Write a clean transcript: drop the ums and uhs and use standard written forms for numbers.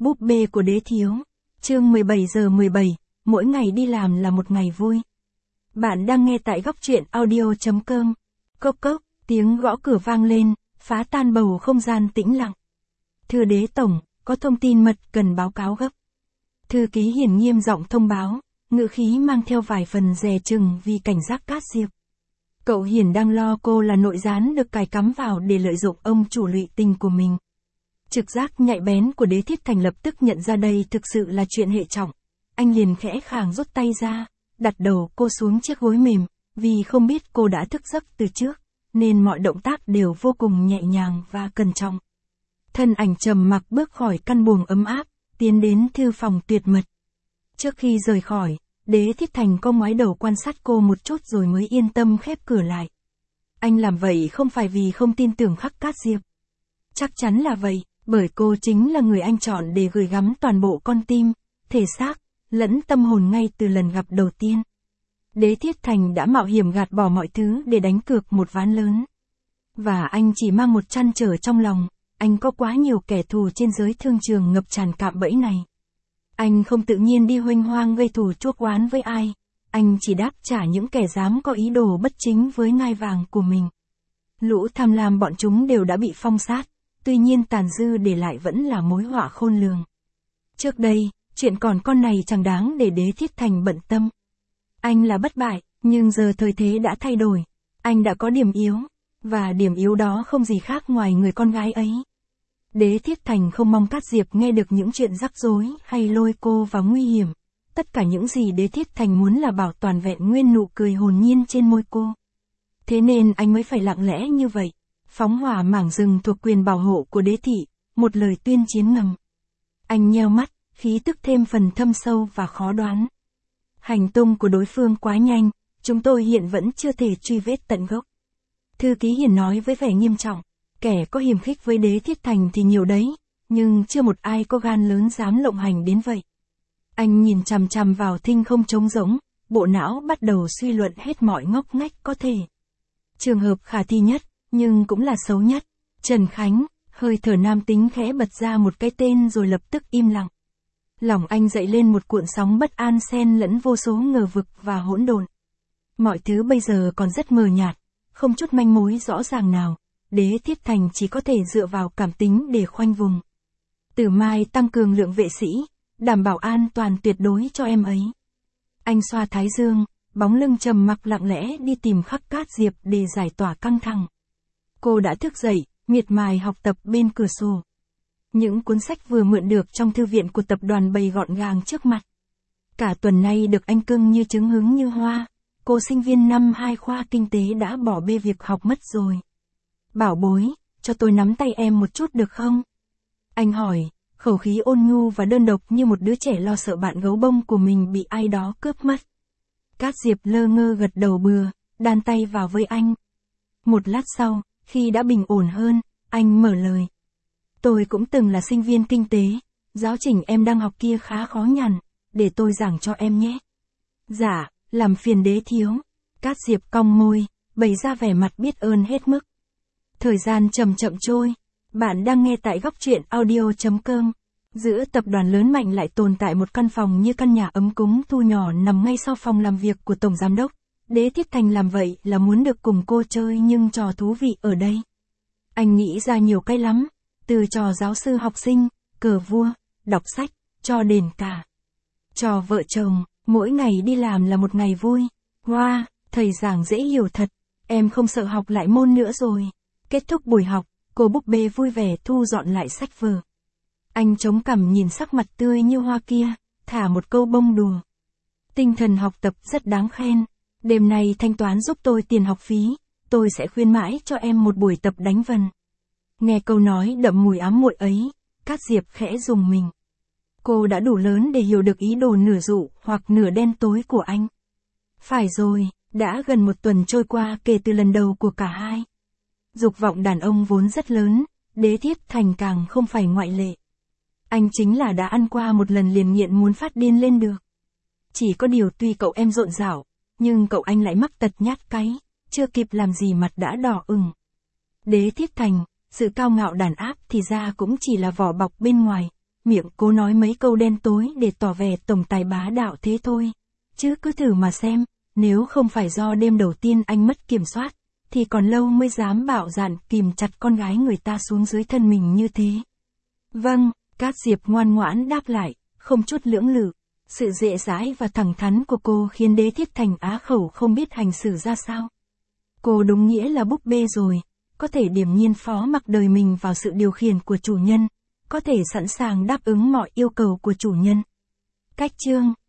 Búp bê của đế thiếu. Chương 17 giờ 17, mỗi ngày đi làm là một ngày vui. Bạn đang nghe tại góc truyện audio.com. Cốc cốc, tiếng gõ cửa vang lên, phá tan bầu không gian tĩnh lặng. Thưa đế tổng, có thông tin mật cần báo cáo gấp. Thư ký Hiền nghiêm giọng thông báo, ngữ khí mang theo vài phần dè chừng vì cảnh giác Cát Diệp. Cậu Hiền đang lo cô là nội gián được cài cắm vào để lợi dụng ông chủ lụy tình của mình. Trực giác nhạy bén của Đế Thiết Thành lập tức nhận ra đây thực sự là chuyện hệ trọng. Anh liền khẽ khàng rút tay ra, đặt đầu cô xuống chiếc gối mềm, vì không biết cô đã thức giấc từ trước, nên mọi động tác đều vô cùng nhẹ nhàng và cẩn trọng. Thân ảnh trầm mặc bước khỏi căn buồng ấm áp, tiến đến thư phòng tuyệt mật. Trước khi rời khỏi, Đế Thiết Thành có ngoái đầu quan sát cô một chút rồi mới yên tâm khép cửa lại. Anh làm vậy không phải vì không tin tưởng Khắc Cát Diệp. Chắc chắn là vậy, bởi cô chính là người anh chọn để gửi gắm toàn bộ con tim, thể xác, lẫn tâm hồn ngay từ lần gặp đầu tiên. Đế Thiết Thành đã mạo hiểm gạt bỏ mọi thứ để đánh cược một ván lớn. Và anh chỉ mang một trăn trở trong lòng, anh có quá nhiều kẻ thù trên giới thương trường ngập tràn cạm bẫy này. Anh không tự nhiên đi huênh hoang gây thù chuốc oán với ai, anh chỉ đáp trả những kẻ dám có ý đồ bất chính với ngai vàng của mình. Lũ tham lam bọn chúng đều đã bị phong sát, tuy nhiên tàn dư để lại vẫn là mối họa khôn lường. Trước đây, chuyện còn con này chẳng đáng để Đế Thiết Thành bận tâm. Anh là bất bại, nhưng giờ thời thế đã thay đổi, anh đã có điểm yếu, và điểm yếu đó không gì khác ngoài người con gái ấy. Đế Thiết Thành không mong Cát Diệp nghe được những chuyện rắc rối hay lôi cô vào nguy hiểm. Tất cả những gì Đế Thiết Thành muốn là bảo toàn vẹn nguyên nụ cười hồn nhiên trên môi cô. Thế nên anh mới phải lặng lẽ như vậy, phóng hỏa mảng rừng thuộc quyền bảo hộ của đế thị, một lời tuyên chiến ngầm. Anh nheo mắt, khí tức thêm phần thâm sâu và khó đoán. Hành tung của đối phương quá nhanh, chúng tôi hiện vẫn chưa thể truy vết tận gốc. Thư ký Hiền nói với vẻ nghiêm trọng. Kẻ có hiềm khích với Đế Thiết Thành thì nhiều đấy, nhưng chưa một ai có gan lớn dám lộng hành đến vậy. Anh nhìn chằm chằm vào thinh không trống rỗng, bộ não bắt đầu suy luận hết mọi ngóc ngách có thể. Trường hợp khả thi nhất, nhưng cũng là xấu nhất. Trần Khánh, hơi thở nam tính khẽ bật ra một cái tên rồi lập tức im lặng. Lòng anh dậy lên một cuộn sóng bất an xen lẫn vô số ngờ vực và hỗn độn. Mọi thứ bây giờ còn rất mờ nhạt, không chút manh mối rõ ràng nào. Đế Thiết Thành chỉ có thể dựa vào cảm tính để khoanh vùng. Từ mai tăng cường lượng vệ sĩ, đảm bảo an toàn tuyệt đối cho em ấy. Anh xoa thái dương, bóng lưng trầm mặc lặng lẽ đi tìm Khắc Cát Diệp để giải tỏa căng thẳng. Cô đã thức dậy, miệt mài học tập bên cửa sổ. Những cuốn sách vừa mượn được trong thư viện của tập đoàn bày gọn gàng trước mặt. Cả tuần nay được anh cưng như trứng hứng như hoa, cô sinh viên năm 2 khoa kinh tế đã bỏ bê việc học mất rồi. Bảo bối, cho tôi nắm tay em một chút được không? Anh hỏi, khẩu khí ôn nhu và đơn độc như một đứa trẻ lo sợ bạn gấu bông của mình bị ai đó cướp mất. Cát Diệp lơ ngơ gật đầu bừa, đan tay vào với anh. Một lát sau, khi đã bình ổn hơn, anh mở lời. Tôi cũng từng là sinh viên kinh tế, giáo trình em đang học kia khá khó nhằn, để tôi giảng cho em nhé. Dạ, làm phiền Đế thiếu. Cát Diệp cong môi, bày ra vẻ mặt biết ơn hết mức. Thời gian chậm chậm trôi, bạn đang nghe tại góc truyện audio.com. Giữa tập đoàn lớn mạnh lại tồn tại một căn phòng như căn nhà ấm cúng thu nhỏ nằm ngay sau phòng làm việc của Tổng Giám Đốc. Đế Thiết Thành làm vậy là muốn được cùng cô chơi nhưng trò thú vị ở đây. Anh nghĩ ra nhiều cái lắm, từ trò giáo sư học sinh, cờ vua, đọc sách, cho đến cả trò vợ chồng, mỗi ngày đi làm là một ngày vui. Wow, thầy giảng dễ hiểu thật, em không sợ học lại môn nữa rồi. Kết thúc buổi học, cô búp bê vui vẻ thu dọn lại sách vở. Anh chống cằm nhìn sắc mặt tươi như hoa kia, thả một câu bông đùa. Tinh thần học tập rất đáng khen. Đêm nay thanh toán giúp tôi tiền học phí, tôi sẽ khuyên mãi cho em một buổi tập đánh vần. Nghe câu nói đậm mùi ám muội ấy, Cát Diệp khẽ rùng mình. Cô đã đủ lớn để hiểu được ý đồ nửa dụ hoặc nửa đen tối của anh. Phải rồi, đã gần một tuần trôi qua kể từ lần đầu của cả hai. Dục vọng đàn ông vốn rất lớn, Đế Thiết Thành càng không phải ngoại lệ. Anh chính là đã ăn qua một lần liền nghiện muốn phát điên lên được. Chỉ có điều tuy cậu em rộn rảo, nhưng cậu anh lại mắc tật nhát cáy, chưa kịp làm gì mặt đã đỏ ửng. Đế Thiết Thành, sự cao ngạo đàn áp thì ra cũng chỉ là vỏ bọc bên ngoài, miệng cố nói mấy câu đen tối để tỏ vẻ tổng tài bá đạo thế thôi. Chứ cứ thử mà xem, nếu không phải do đêm đầu tiên anh mất kiểm soát, thì còn lâu mới dám bạo dạn kìm chặt con gái người ta xuống dưới thân mình như thế. Vâng, Cát Diệp ngoan ngoãn đáp lại, không chút lưỡng lự. Sự dễ dãi và thẳng thắn của cô khiến Đế Thiết Thành á khẩu không biết hành xử ra sao. Cô đúng nghĩa là búp bê rồi, có thể điềm nhiên phó mặc đời mình vào sự điều khiển của chủ nhân, có thể sẵn sàng đáp ứng mọi yêu cầu của chủ nhân. Cách chương